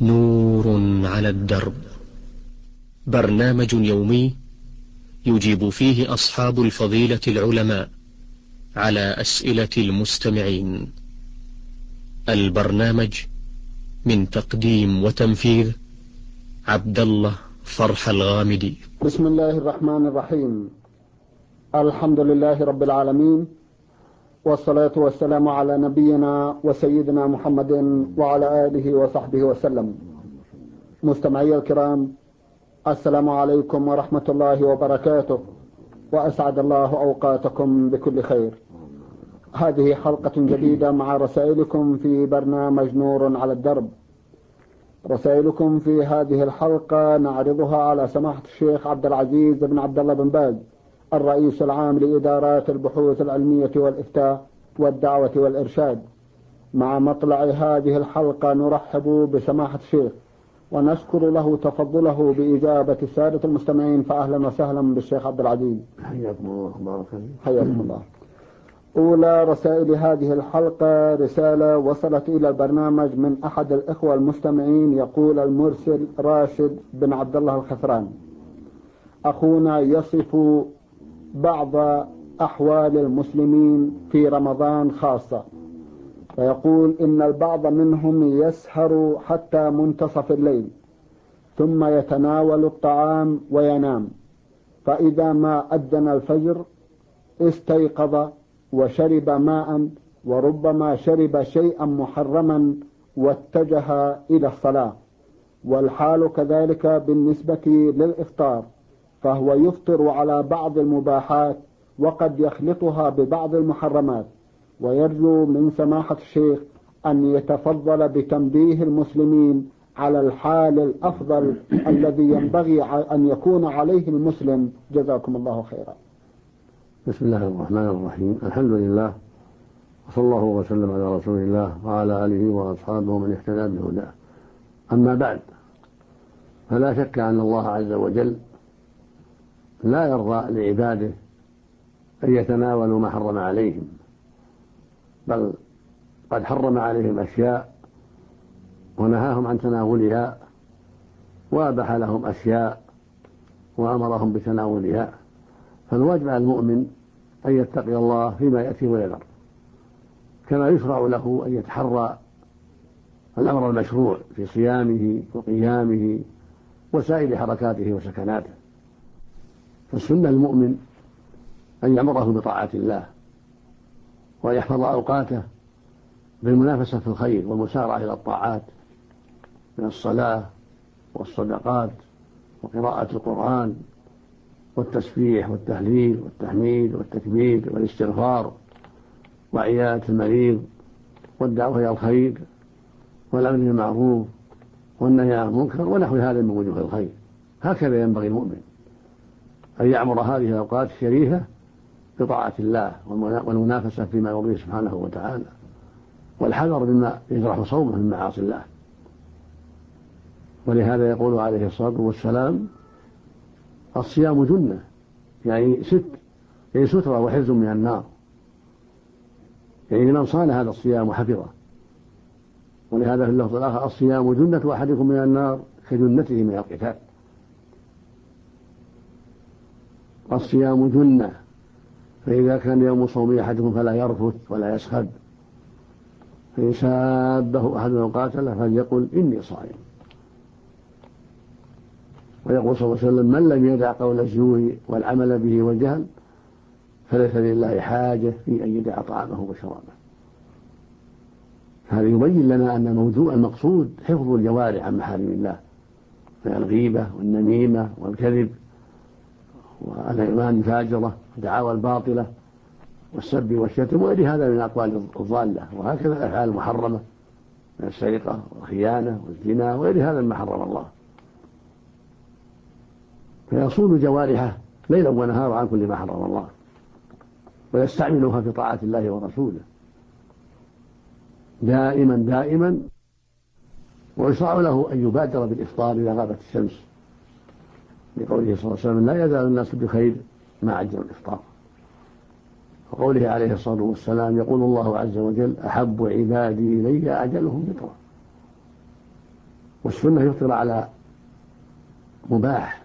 نور على الدرب، برنامج يومي يجيب فيه أصحاب الفضيلة العلماء على أسئلة المستمعين. البرنامج من تقديم وتنفيذ عبد الله فرح الغامدي. بسم الله الرحمن الرحيم. الحمد لله رب العالمين، والصلاة والسلام على نبينا وسيدنا محمد وعلى آله وصحبه وسلم. مستمعي الكرام، السلام عليكم ورحمة الله وبركاته، وأسعد الله أوقاتكم بكل خير. هذه حلقة جديدة مع رسائلكم في برنامج نور على الدرب. رسائلكم في هذه الحلقة نعرضها على سماحة الشيخ عبد العزيز بن عبد الله بن باز، الرئيس العام لإدارات البحوث العلمية والإفتاء والدعوة والإرشاد. مع مطلع هذه الحلقة نرحب بسماحة الشيخ ونشكر له تفضله بإجابة السادة المستمعين، فأهلا وسهلا بالشيخ عبد العزيز. حياكم الله وبارك فيكم. حياكم الله. أولى رسائل هذه الحلقة رسالة وصلت إلى البرنامج من أحد الإخوة المستمعين، يقول المرسل راشد بن عبد الله الخثران: أخونا يصف بعض أحوال المسلمين في رمضان خاصة، فيقول إن البعض منهم يسهر حتى منتصف الليل ثم يتناول الطعام وينام، فإذا ما أذن الفجر استيقظ وشرب ماء، وربما شرب شيئا محرما واتجه إلى الصلاة. والحال كذلك بالنسبة للإفطار، فهو يفطر على بعض المباحات وقد يخلطها ببعض المحرمات. ويرجو من سماحة الشيخ أن يتفضل بتنبيه المسلمين على الحال الأفضل الذي ينبغي أن يكون عليه المسلم. جزاكم الله خيرا. بسم الله الرحمن الرحيم. الحمد لله، وصلى الله وسلم على رسول الله وعلى آله وأصحابه ومن اهتدى بهداه. أما بعد، فلا شك أن الله عز وجل لا يرضى لعباده أن يتناولوا ما حرم عليهم، بل قد حرم عليهم أشياء ونهاهم عن تناولها، وأباح لهم أشياء وأمرهم بتناولها. فالواجب على المؤمن أن يتقي الله فيما يأتي ويذر، كما يشرع له أن يتحرى الأمر المشروع في صيامه وقيامه وسائر حركاته وسكناته. فالسنة المؤمن أن يأمره بطاعة الله، وأن يحفظ أوقاته بالمنافسة في الخير والمسارعة إلى الطاعات من الصلاة والصدقات وقراءة القرآن والتسبيح والتهليل والتحميد والتكبير والاستغفار وعيادة المريض والدعوة إلى الخير والأمر بالمعروف والنهي عن المنكر ونحو هذا من وجوه الخير. هكذا ينبغي المؤمن أن يعمر هذه الأوقات الشريفة بطاعة الله والمنافسة فيما يرضيه سبحانه وتعالى، والحذر مما يجرح صومه من معاصي الله. ولهذا يقول عليه الصلاة والسلام: الصيام جنة، يعني سترة وحرز من النار، يعني لمن صان هذا الصيام وحفظه. ولهذا في اللفظ الآخر: الصيام جنة أحدكم من النار كجنته من القتال. الصيام جنة، فإذا كان يوم صوم أحدكم فلا يرفث ولا يسخب، فإن سابه أحد أو قاتله فليقل إني صائم. ويقول صلى الله عليه وسلم: من لم يدع قول الزور والعمل به والجهل فليس لله حاجة في أن يدع طعامه وشرابه. هذا يبين لنا أن موضوع المقصود حفظ الجوارح عن محارم الله، من الغيبة والنميمة والكذب والأيمان الفاجرة والدعاوى الباطلة والسب والشتم وغير هذا من الأقوال الضالة، وهكذا الأفعال المحرمة من السرقة والخيانة والزنا وغير هذا مما حرم الله. فيصون جوارحه ليلا ونهارا عن كل ما حرم الله، ويستعملها في طاعة الله ورسوله دائما، ويشرع له أن يبادر بالإفطار إذا غابت الشمس، لقوله صلى الله عليه وسلم: لا يزال الناس بخير ما عجل الإفطار. وقوله عليه الصلاة والسلام: يقول الله عز وجل: أحب عبادي إلي أعجلهم فطرا. والسنة يفطر على مباح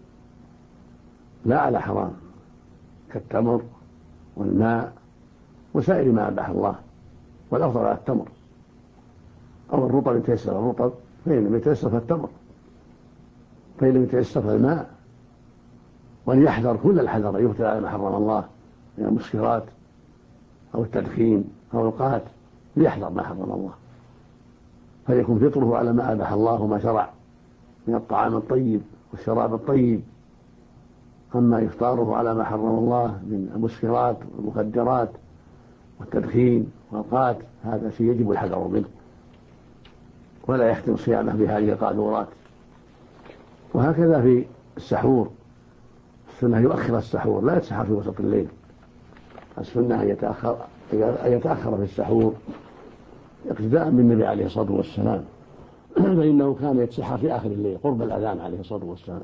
لا على حرام، كالتمر والماء وسائر ما أباح الله، والأفضل على التمر، أو الرطب إن تيسر الرطب، فإن لم يتيسر فالتمر، فإن لم يتيسر فالماء. وليحذر كل الحذر أن يفطر على ما حرم الله من المسكرات أو التدخين أو القات، ليحذر ما حرم الله، فيكون فطره على ما أباح الله وما شرع من الطعام الطيب والشراب الطيب. أما إفطاره على ما حرم الله من المسكرات والمخدرات والتدخين والقات، هذا شيء يجب الحذر منه، ولا يختم صيامه بهذه القاذورات. وهكذا في السحور، السنة يؤخر السحور، لا يتسحر في وسط الليل. السنة أن يتأخر في السحور اقتداء بالنبي عليه الصلاة والسلام، فإنه كان يتسحر في آخر الليل قرب الأذان عليه الصلاة والسلام.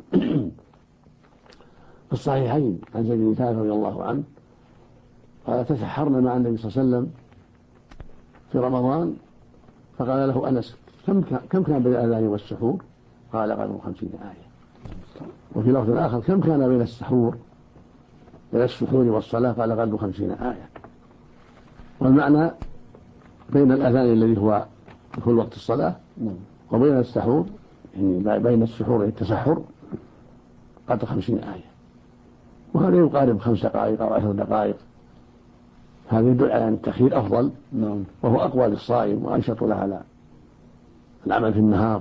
في الصحيحين عن زيد بن ثابت رضي الله عنه قال: تسحرنا مع النبي صلى الله عليه وسلم في رمضان، فقال له أنس: كم كان بين الأذان والسحور؟ قال: قالوا 50 آية. وفي لفظ آخر: كم كان بين السحور والصلاة؟ قال: قالوا 50 آية. والمعنى بين الأذان الذي هو دخول وقت الصلاة وبين السحور، يعني بين السحور والتسحر قدر 50 آية، وهذا يقارب 5 دقائق أو 10 دقائق. هذا يدل على أن التأخير أفضل، وهو أقوى للصائم وأنشط له على العمل في النهار.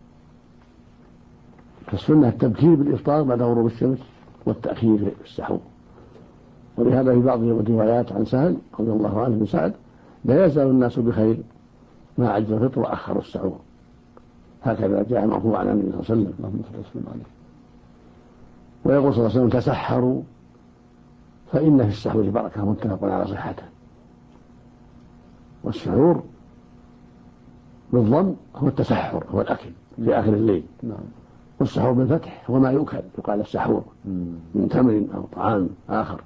فالسنة التبكير بالإفطار بعد غروب الشمس والتأخير في السحور. ولهذا في بعض الروايات عن سهل رضي الله عنه بن سعد: لا يزال الناس بخير ما عجل الفطر وأخر السحور. هكذا جاء مرفوعا عن النبي صلى الله عليه وسلم. ويقول صلى الله عليه وسلم: تسحروا فإن في السحور بركة، متفق على صحته. والسحور بالضم هو التسحر، هو الأكل في آخر الليل. والسحور بالفتح هو ما يؤكل، يقال السحور من تمر أو طعام آخر.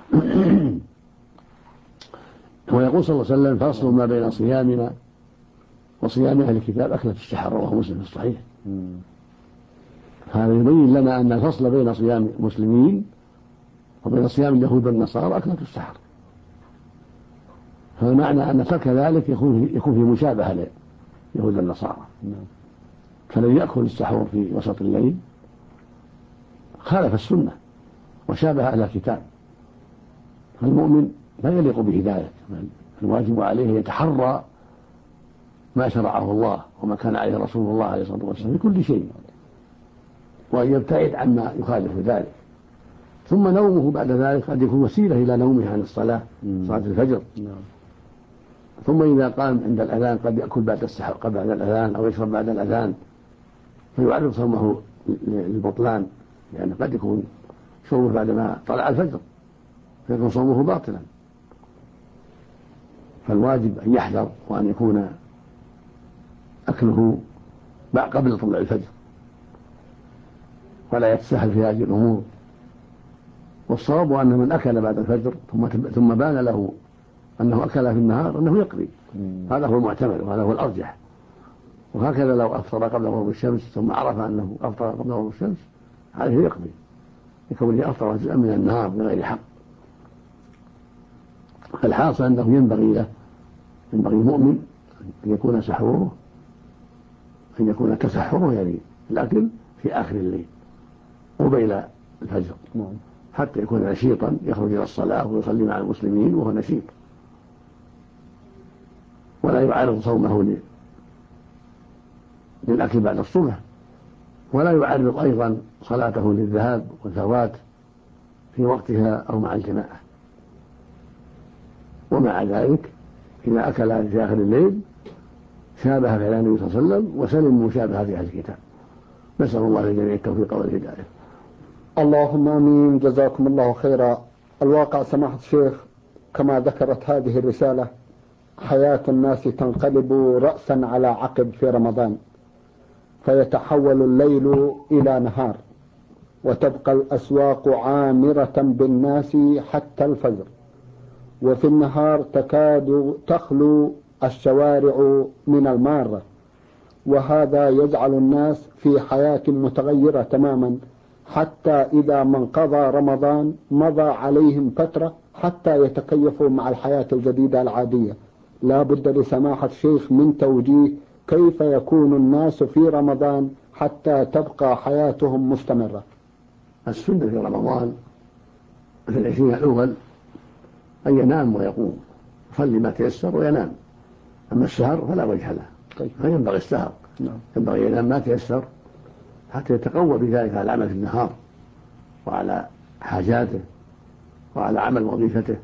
ويقول صلى الله عليه وسلم: فاصل ما بين صيامنا وصيام أهل الكتاب أكلة السحر، رواه مسلم في الصحيح. هذا يبين لنا أن الفصل بين صيام المسلمين وبين صيام اليهود والنصارى أكلة السحر. فالمعنى أن ترك ذلك يكون في مشابهة ليهود والنصارى، فلن يأكل السحور في وسط الليل خالف السنة وشابه أهل الكتاب. فالمؤمن لا يليق به ذلك، الواجب عليه أن يتحرى ما شرعه الله وما كان عليه رسول الله عليه الصلاة والسلام في كل شيء، وأن يبتعد عما يخالف ذلك. ثم نومه بعد ذلك قد يكون وسيلة إلى نومه عن الصلاة، صلاة الفجر. ثم إذا قام عند الأذان قد يأكل بعد السحر قبل الأذان أو يشرب بعد الأذان، فيعرض صومه للبطلان، يعني قد يكون شربه بعدما طلع الفجر فيكون صومه باطلا. فالواجب أن يحذر وأن يكون أكله قبل طلوع الفجر، ولا يتساهل في هذه الأمور. والصواب أن من أكل بعد الفجر ثم بان له أنه أكل في النهار أنه يقضي، هذا هو المعتمد وهذا هو الأرجح. وهكذا لو أفطر قبل غروب الشمس ثم عرف أنه أفطر قبل غروب الشمس عليه يقضي، لكونه أفطر جزءا من النهار بغير حق. فالحاصل أنه ينبغي المؤمن أن يكون سحوره، أن يكون تسحره يعني الأكل في آخر الليل وبين الفجر، حتى يكون نشيطا يخرج إلى الصلاة ويصلي مع المسلمين وهو نشيط، ولا يعارض صومه للأكل بعد الصبح، ولا يعرض أيضا صلاته للذهاب والفوات في وقتها أو مع الجماعة. ومع ذلك إذا أكل في آخر الليل شابه فعل النبي صلى الله عليه وسلم وسلم مشابهة أهل الكتاب. نسأل الله للجميع التوفيق والهداية. اللهم آمين. جزاكم الله خيرا. الواقع سماحة الشيخ كما ذكرت هذه الرسالة، حياة الناس تنقلب رأسا على عقب في رمضان، فيتحول الليل إلى نهار، وتبقى الأسواق عامرة بالناس حتى الفجر، وفي النهار تكاد تخلو الشوارع من المارة، وهذا يجعل الناس في حياة متغيرة تماما، حتى إذا ما انقضى رمضان مضى عليهم فترة حتى يتكيفوا مع الحياة الجديدة العادية. لا بد لسماحة الشيخ من توجيه كيف يكون الناس في رمضان حتى تبقى حياتهم مستمرة. السنة في رمضان في العشرين الأول أن ينام ويقوم، يصلي ما تيسر وينام. أما السهر فلا وجه له، فينبغي السهر، ينبغي ينام ما تيسر حتى يتقوى بذلك على العمل في النهار وعلى حاجاته وعلى عمل وظيفته.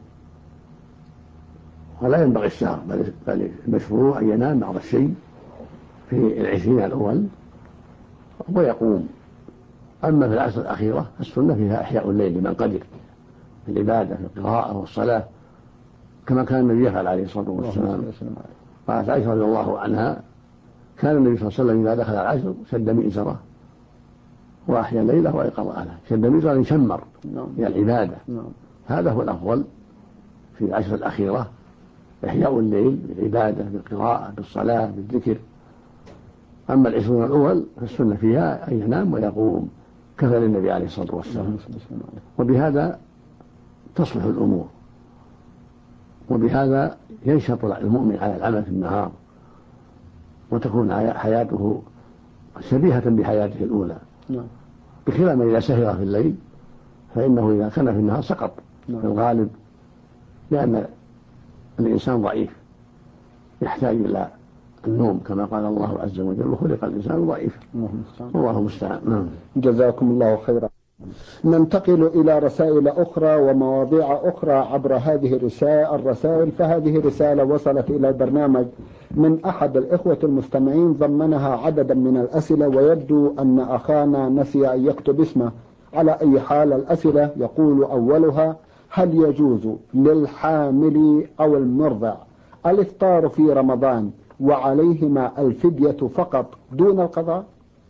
ولا ينبغي السهر، بل المشروع أن ينام بعض الشيء في العشرين الأول ويقوم. أما في العشر الأخيرة السنة فيها إحياء الليل لمن قدر في العبادة في القراءة والصلاة، كما كان النبي يفعل عليه الصلاة والسلام. قالت عائشة رضي الله عنها: كان النبي صلى الله عليه وسلم إذا دخل العشر شد مئزره وأحيا الليلة وأيقظ أهله. شد مئزره يشمر إلى العبادة. هذا هو الأفضل في العشر الأخيرة، إحياء الليل بالعبادة بالقراءة بالصلاة بالذكر. أما العشرون الأول فالسنة فيها أن ينام ويقوم كفى للنبي عليه الصلاة والسلام. وبهذا تصلح الأمور، وبهذا ينشط المؤمن على العمل في النهار، وتكون حياته شبيهة بحياته الأولى، بخلاف ما إذا سهر في الليل فإنه إذا كان في النهار سقط في الغالب، لأن الإنسان ضعيف يحتاج إلى النوم كما قال الله عز وجل: وخلق الإنسان ضعيفا. والله المستعان. جزاكم الله خيرا. ننتقل إلى رسائل أخرى ومواضيع أخرى عبر هذه الرسائل. فهذه رسالة وصلت إلى البرنامج من أحد الإخوة المستمعين ضمنها عددا من الأسئلة، ويبدو أن أخانا نسي أن يكتب اسمه. على أي حال الأسئلة يقول أولها: هل يجوز للحامل أو المرضع الإفطار في رمضان وعليهما الفدية فقط دون القضاء؟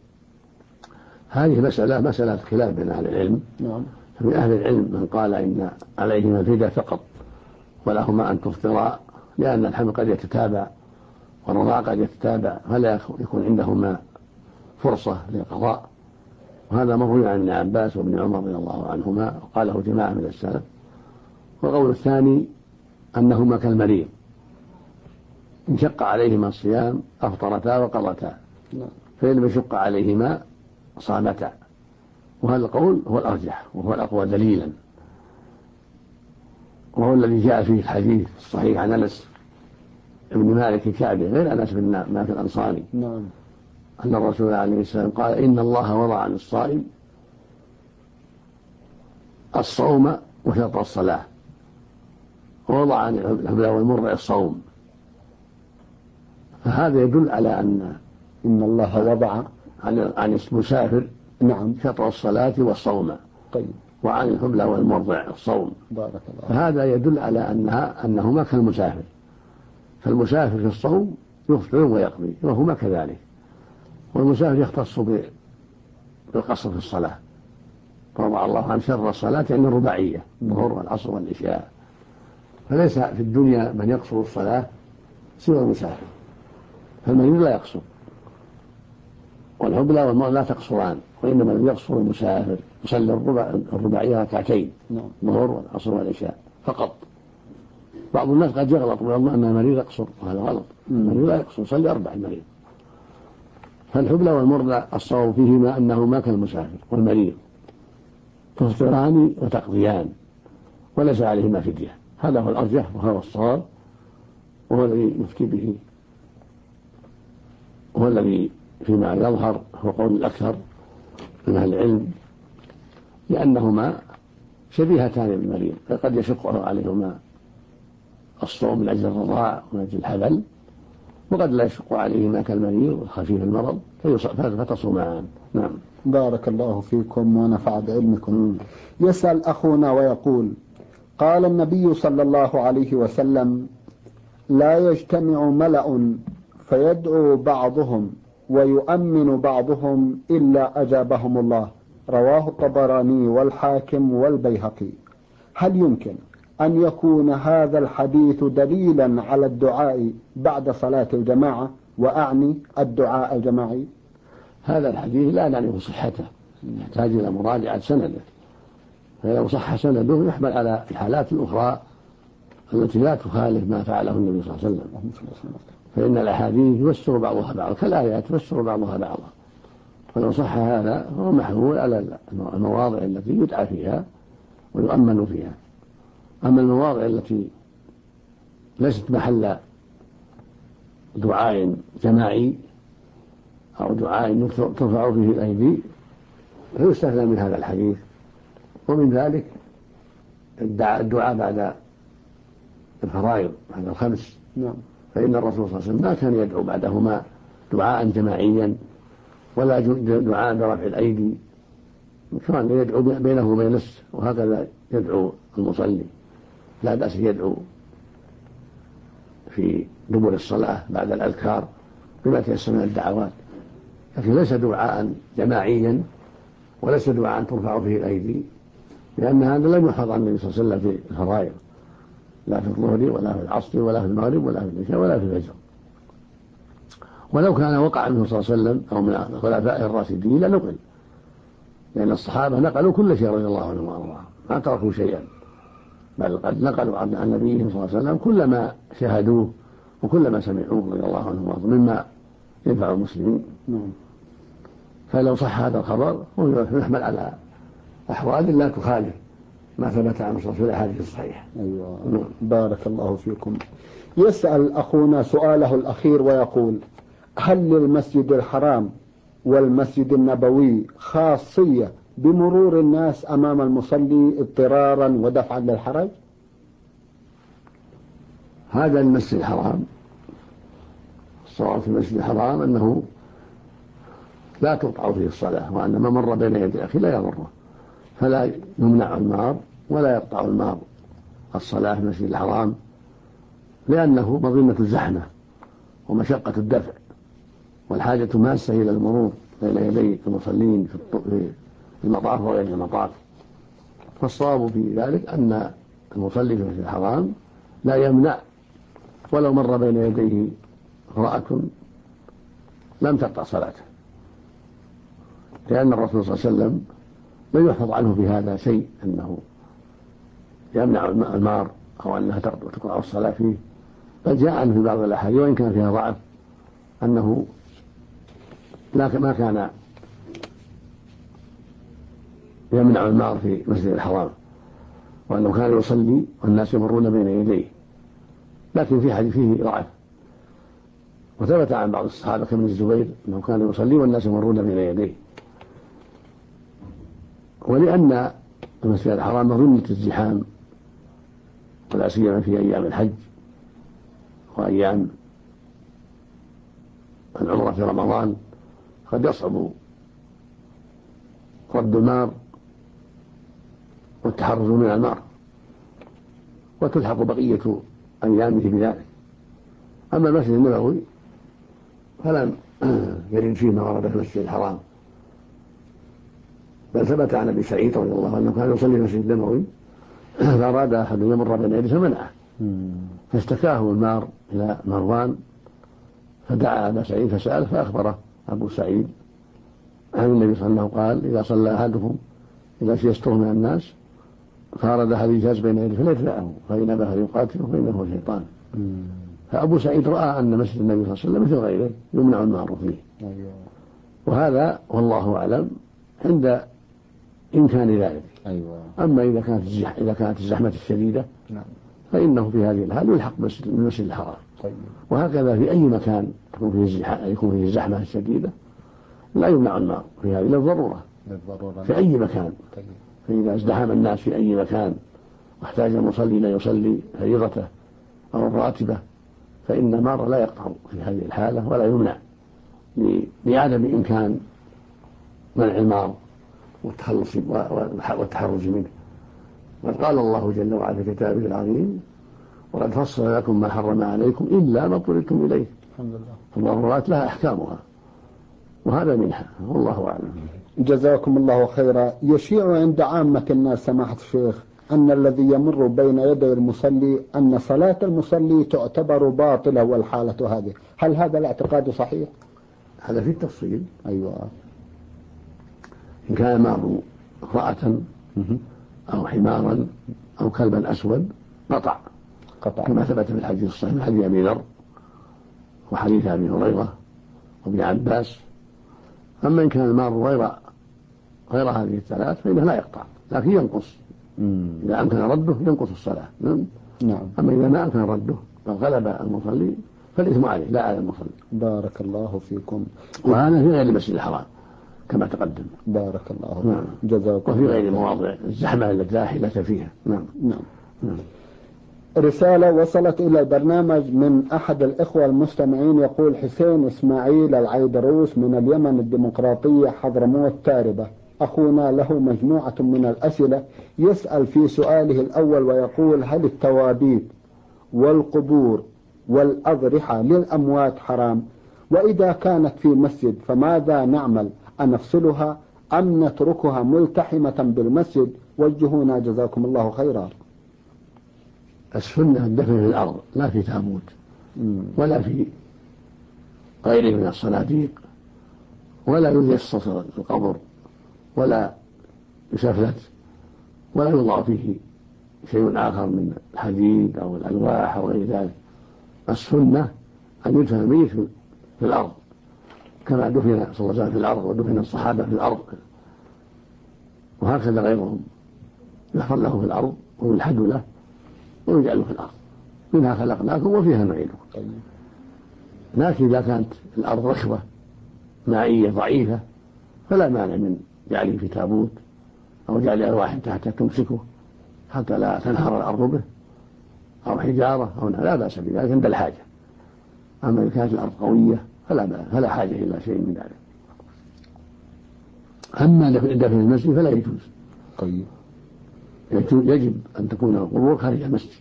هذه مسألة خلاف بين أهل العلم. من أهل العلم من قال إن عليهما الفدية فقط ولهما أن تفطرا، لأن الحمل قد يتتابع والرضاع قد يتتابع فلا يكون عندهما فرصة للقضاء. وهذا مروي عن ابن عباس وابن عمر رضي الله عنهما، وقاله جماعة من السلف. والقول الثاني أنهما كالمريض، إن شق عليهما الصيام أفطرتا وقضتا، فإن لم يشق عليهما صامتا. وهذا القول هو الأرجح وهو الأقوى دليلا، وهو الذي جاء فيه الحديث الصحيح عن أنس ابن مالك الكعبي غير أنس بن مالك الأنصاري أن الرسول عليه السلام قال: إن الله وضع عن الصائم الصوم وشطر الصلاة، ووضع عن الحبل والمرضع الصوم. فهذا يدل على أن الله وضع عن المسافر شطر الصلاة والصوم، وعن الحبل والمرضع الصوم. بارك الله. فهذا يدل على أنهما كالمسافر، فالمسافر في الصوم يفطر ويقضي وهما كذلك. والمسافر يختص بالقصر في الصلاة، فوضع الله عن شر الصلاة يعني الرباعية، الظهر والعصر والعشاء. فليس في الدنيا من يقصر الصلاة سوى المسافر، فالمريض لا يقصر، والحبلى والمرض لا تقصران، وإنما الذي يقصر المسافر يصلي الرباعية ركعتين، الظهر والعصر والعشاء فقط. بعض الناس قد يغلط ويظن أن المريض يقصر، وهذا غلط. المريض لا يقصر، يصلي 4 المريض. فالحبلى والمرضى الصواب فيهما أنهما كالمسافر والمريض، تفطران وتقضيان وليس عليهما فدية. هذا هو الأرجح وهو الصواب، وهو الذي يفتي به، وهو الذي فيما يظهر هو قول الأكثر من أهل العلم، لأنهما شبيهتان بالمريض، فقد يشق عليهما الصوم من أجل الرضاع ومن أجل الحبل، وقد لا يشق عليهما كالمريض وخفيف المرض فتصومان. نعم. بارك الله فيكم ونفع بعلمكم. يسأل أخونا ويقول: قال النبي صلى الله عليه وسلم: لا يجتمع ملأ فيدعو بعضهم ويؤمن بعضهم إلا أجابهم الله. رواه الطبراني والحاكم والبيهقي. هل يمكن أن يكون هذا الحديث دليلا على الدعاء بعد صلاة الجماعة وأعني الدعاء الجماعي؟ هذا الحديث لا نعرف صحته، يحتاج إلى مراجعة سنده، فلو صح سنده يحمل على الحالات الأخرى التي لا تخالف ما فعله النبي صلى الله عليه وسلم، فإن الأحاديث يفسر بعضها بعضا كالآيات يفسر بعضها بعضا، فلو صح هذا فهو محمول على المواضع التي يدعى فيها ويؤمن فيها. أما المواضع التي ليست محل دعاء جماعي أو دعاء ترفع فيه الأيدي فيستثنى من هذا الحديث. ومن ذلك الدعاء بعد الفرائض، بعد الخمس، فإن الرسول صلى الله عليه وسلم ما كان يدعو بعدهما دعاء جماعيا ولا دعاء برفع الأيدي، كان يدعو بينه وبين نفسه، وهكذا يدعو المصلي، لا بأس يدعو في دبر الصلاة بعد الأذكار بما تيسر من الدعوات، لكن ليس دعاء جماعيا وليس دعاء ترفع فيه الأيدي، لأن هذا لم يحفظ عن النبي صلى الله عليه وسلم في الفرائض، لا في الظهر ولا في العصر ولا في المغرب ولا في العشاء ولا في الفجر. ولو كان وقع منه صلى الله عليه وسلم أو من الخلفاء الراشدين لنقل، لأن الصحابة نقلوا كل شيء رضي الله عنهم وأرضاهم، ما تركوا شيئا، بل قد نقلوا عن نبيهم صلى الله عليه وسلم كل ما شاهدوه وكل ما سمعوه رضي الله عنهم وأرضاهم مما ينفع المسلمين. فلو صح هذا الخبر هو يحمل على أحوال لا تخالف ما ثبت عن في الأحاديث الصحيحة. أيوة. بارك الله فيكم. يسأل أخونا سؤاله الأخير ويقول: هل للمسجد الحرام والمسجد النبوي خاصية بمرور الناس أمام المصلي اضطرارا ودفعا للحرج؟ هذا المسجد الحرام، الصواب في المسجد الحرام أنه لا تقطع فيه الصلاة، وأن من مر بين يدي أخي لا يضره، فلا يمنع المار ولا يقطع المار الصلاة في المسجد الحرام، لأنه مظنة الزحمة ومشقة الدفع والحاجة ماسة إلى المرور بين يدي المصلين في المطاف وغير المطاف. فالصواب في ذلك أن المصلي في المسجد الحرام لا يمنع ولو مر بين يديه امرأة لم تقطع صلاته، لأن الرسول صلى الله عليه وسلم لم يحفظ عنه في هذا شيء أنه يمنع المار أو أنها تقطع الصلاة فيه، بل جاء عنه في بعض الأحاديث وإن كان فيها ضعف أنه ما كان يمنع المار في مسجد الحرام، وأنه كان يصلي والناس يمرون بين يديه، لكن في حديث فيه ضعف. وثبت عن بعض الصحابة كمن الزبير أنه كان يصلي والناس يمرون بين يديه. ولأن المسجد الحرام مظنة الزحام، ولا سيما في أيام الحج وأيام العمرة في رمضان قد يصعب رد المار والتحرز من المار، وتلحق بقية أيامه بذلك. أما المسجد النبوي فلم يرد فيه ما ورد في المسجد الحرام، بل ثبت عن أبي سعيد رضي الله عنه كان يصلي في المسجد النبوي فأراد أحد يمر بين يديه فمنعه، فاشتكاه المار إلى مروان، فدعا أبا سعيد فسأله فأخبره أبو سعيد عن النبي صلى الله عليه وسلم قال: إذا صلى أحدكم إذا سيستر من الناس فأراد أحد يجاز بين يديه فليدفعه، فإن أباه يقاتله فإنه شيطان. فأبو سعيد رأى أن مسجد النبي صلى الله عليه وسلم مثل غيره يمنع المار فيه. وهذا والله أعلم عند إمكان ذلك. أما إذا كانت الزحمة الشديدة فإنه في هذه الحال يلحق بالمسجد الحرام. وهكذا في أي مكان يكون فيه الزحمة الشديدة لا يمنع المار في هذه للضرورة في أي مكان. فإذا ازدحم الناس في أي مكان واحتاج المصلي أن يصلي فريضته أو الراتبة فإن المار لا يقطع في هذه الحالة ولا يمنع لعدم إمكان منع المار والتحرز منه. قد قال الله جل وعلا في كتابه العظيم: وقد فصل لكم ما حرم عليكم إلا ما اضطررتم إليه. الضرورات لها أحكامها وهذا منها، والله أعلم. جزاكم الله خيرا. يشيع عند عامة الناس سماحة الشيخ أن الذي يمر بين يدي المصلي أن صلاة المصلي تعتبر باطلة، والحالة هذه هل هذا الاعتقاد صحيح؟ هذا في التفصيل. أيوة. إن كان المار امرأة أو حمارا أو كلبا أسود قطع كما ثبت في الحديث الصحيح من حديث أبي ذر وحديث أبي هريرة وابن عباس. أما إن كان المار غير هذه الثلاث فإنه لا يقطع لكن ينقص. إذا أمكن رده ينقص الصلاة. نعم. أما إذا ما أمكن رده بل غلب المصلي فالإثم عليه لا على المصلي. بارك الله فيكم. وهذا في غير المسجد الحرام كما تقدم. بارك الله فيكم. نعم. جزاكم. وفي غير مواضع الزحمة التي لا حيلة فيها. نعم. نعم. رسالة وصلت إلى البرنامج من أحد الإخوة المستمعين يقول: حسين إسماعيل العيدروس من اليمن الديمقراطية حضرموت تاربة. أخونا له مجموعة من الأسئلة، يسأل في سؤاله الأول ويقول: هل التوابيت والقبور والأضرحة للأموات حرام؟ وإذا كانت في مسجد فماذا نعمل؟ أنفصلها أم نتركها ملتحمة بالمسجد؟ وجهونا جزاكم الله خيرا. السنة الدفن في الأرض لا في تابوت ولا في غيره من الصناديق، ولا يجصص القبر ولا يسفلت ولا يوضع فيه شيء آخر من الحديد أو الألواح أو غير ذلك. السنة أن يدفن الميت في الأرض كما دفن صلى الله عليه وسلم في الأرض ودفن الصحابة في الأرض، وهكذا غيرهم يحفر له في الأرض ويلحد له ويجعله في الأرض. منها خلقناكم وفيها نعيدكم. لكن إذا كانت الأرض رخوة مائية ضعيفة فلا مانع من جعله في تابوت أو جعل ألواح تحت تمسكه حتى لا تنهار الأرض به أو حجارة أو لا بأس بذلك عند الحاجة. أما إذا كانت الأرض قوية فلا حاجة إلى شيء من ذلك. أما دفن المسجد فلا يجوز. طيب. يجب أن تكون القبور خارج المسجد،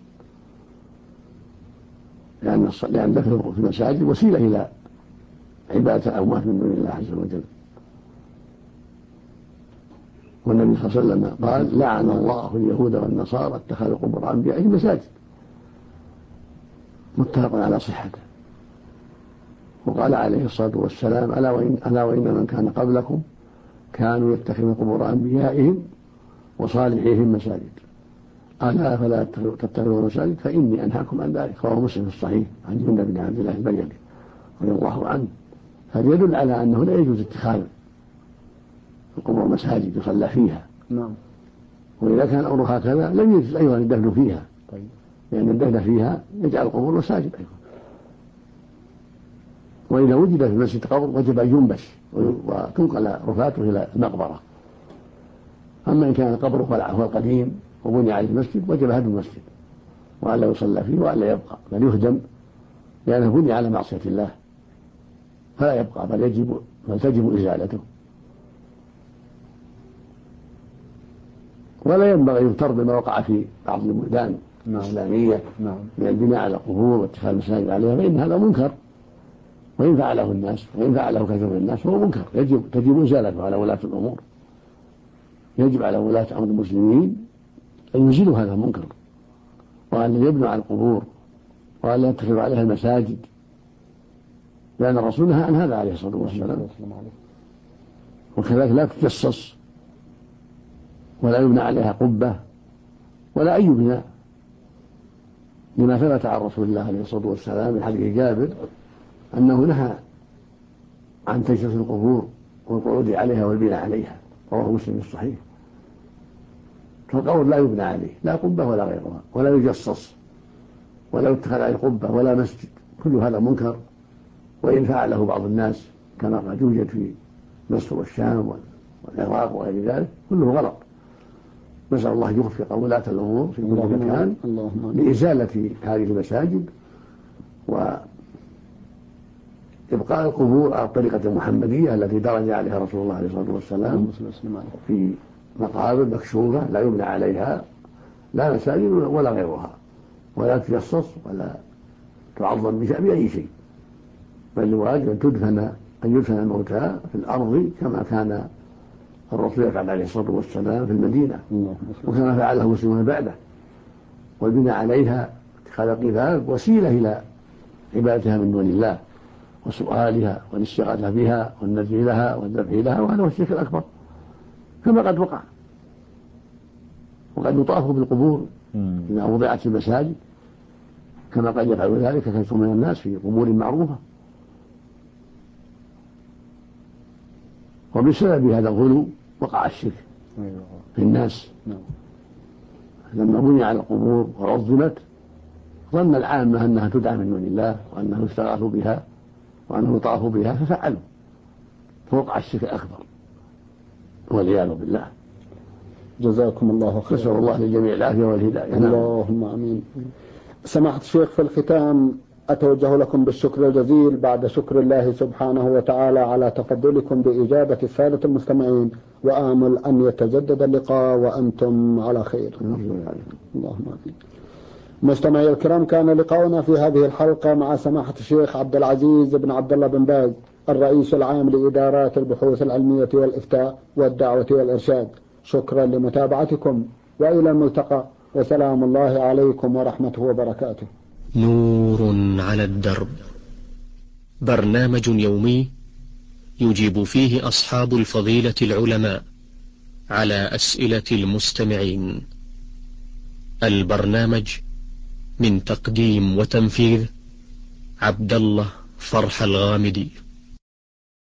لأن دفنه في المساجد وسيلة إلى عبادة الأموات من دون الله عز وجل. والنبي صلى الله عليه وسلم قال: لعن الله اليهود والنصارى اتخذوا قبور أنبيائهم مساجد. متفق على صحته. وقال عليه الصلاة والسلام: ألا وإن من كان قبلكم كانوا يتخذون قبور أنبيائهم وصالحيهم مساجد، ألا فلا تتخذوا مساجد فإني أنهاكم عن ذلك. رواه مسلم في الصحيح عن جندب بن عبد الله البجلي رضي الله عنه. هذا يدل على أنه لا يجوز اتخاذ القبور مساجد يصلى فيها. نعم. وإذا كان الأمر هكذا لم يجوز أيضا الدفن فيها. طيب. لأن الدفن فيها يجعل القبور مساجد أيضا. وإذا وجد في المسجد قبر وجب أن ينبش وتنقل رفاته إلى المقبرة. أما إن كان القبر هو القديم وبني عليه المسجد وجب هدم المسجد وألا يصلى فيه وألا يبقى بل يهدم، لأنه بني على معصية الله فلا يبقى بل تجب إزالته. ولا ينبغي يغتر بما وقع في بعض البلدان الإسلامية من البناء على القبور واتخاذ المساجد عليها، فإن هذا منكر، وإن فعله الناس وإن فعله كثير من الناس فهو منكر تجب إزالته على ولاة الأمور. يجب على ولاة أمر المسلمين أن يزيلوا هذا المنكر وأن يبنوا على القبور وأن يتخذوا عليها المساجد، لأن الرسول نهى عن هذا عليه الصلاة والسلام. وكذلك لا تجصص ولا يبنى عليها قبة ولا أي بناء، لما ثبت عن رسول الله عليه الصلاة والسلام من حديث جابر أنه نهى عن تجسيس القبور والقعود عليها والبناء عليها. رواه مسلم في الصحيح. فالقبر لا يبنى عليه لا قبة ولا غيرها ولا يجصص ولا يتخذ عليه قبة ولا مسجد، كل هذا منكر. وإن فعله بعض الناس كما قد يوجد في مصر والشام والعراق وغير ذلك كله غلط. نسأل الله يوفق ولاة الأمور في كل مكان لإزالة هذه المساجد وإبقاء القبور على الطريقة المحمدية التي درج عليها رسول الله عليه الصلاة والسلام في مقابر مكشوفة لا يبنى عليها لا مساجد ولا غيرها ولا تجصص ولا تعظم بأي شيء، بل الواجب أن يدفن الموتى في الأرض كما كان الرسول يفعل عليه الصلاة والسلام في المدينة وكما فعله المسلمون بعده. والبناء عليها اتخاذ قباب وسيلة إلى عبادتها من دون الله وسؤالها والاستغاثة بها والنذر لها والذبح لها، وهذا هو الشرك الأكبر كما قد وقد يطاف بالقبور إذا وضعت في المساجد، كما قد يفعل ذلك كثير من الناس في قبور معروفة. وبسبب هذا الغلو وقع الشرك في الناس. لما بني على القبور ورضمت ظن العامة أنها تدعى من دون الله وأنه يستغاث بها وأنه يطاف بها ففعلوا، فوقع الشرك الأكبر والعياذ بالله. جزاكم الله خيرا. نسأل الله للجميع العافية والهداية. اللهم آمين. سماحة الشيخ، في الختام أتوجه لكم بالشكر الجزيل بعد شكر الله سبحانه وتعالى على تفضلكم بإجابة السادة المستمعين، وآمل أن يتجدد اللقاء وأنتم على خير. اللهم آمين. مستمعي الكرام، كان لقاؤنا في هذه الحلقة مع سماحة الشيخ عبد العزيز بن عبد الله بن باز، الرئيس العام لإدارات البحوث العلمية والإفتاء والدعوة والإرشاد. شكرا لمتابعتكم وإلى الملتقى، وسلام الله عليكم ورحمته وبركاته. نور على الدرب، برنامج يومي يجيب فيه أصحاب الفضيلة العلماء على أسئلة المستمعين. البرنامج من تقديم وتنفيذ عبد الله فرح الغامدي.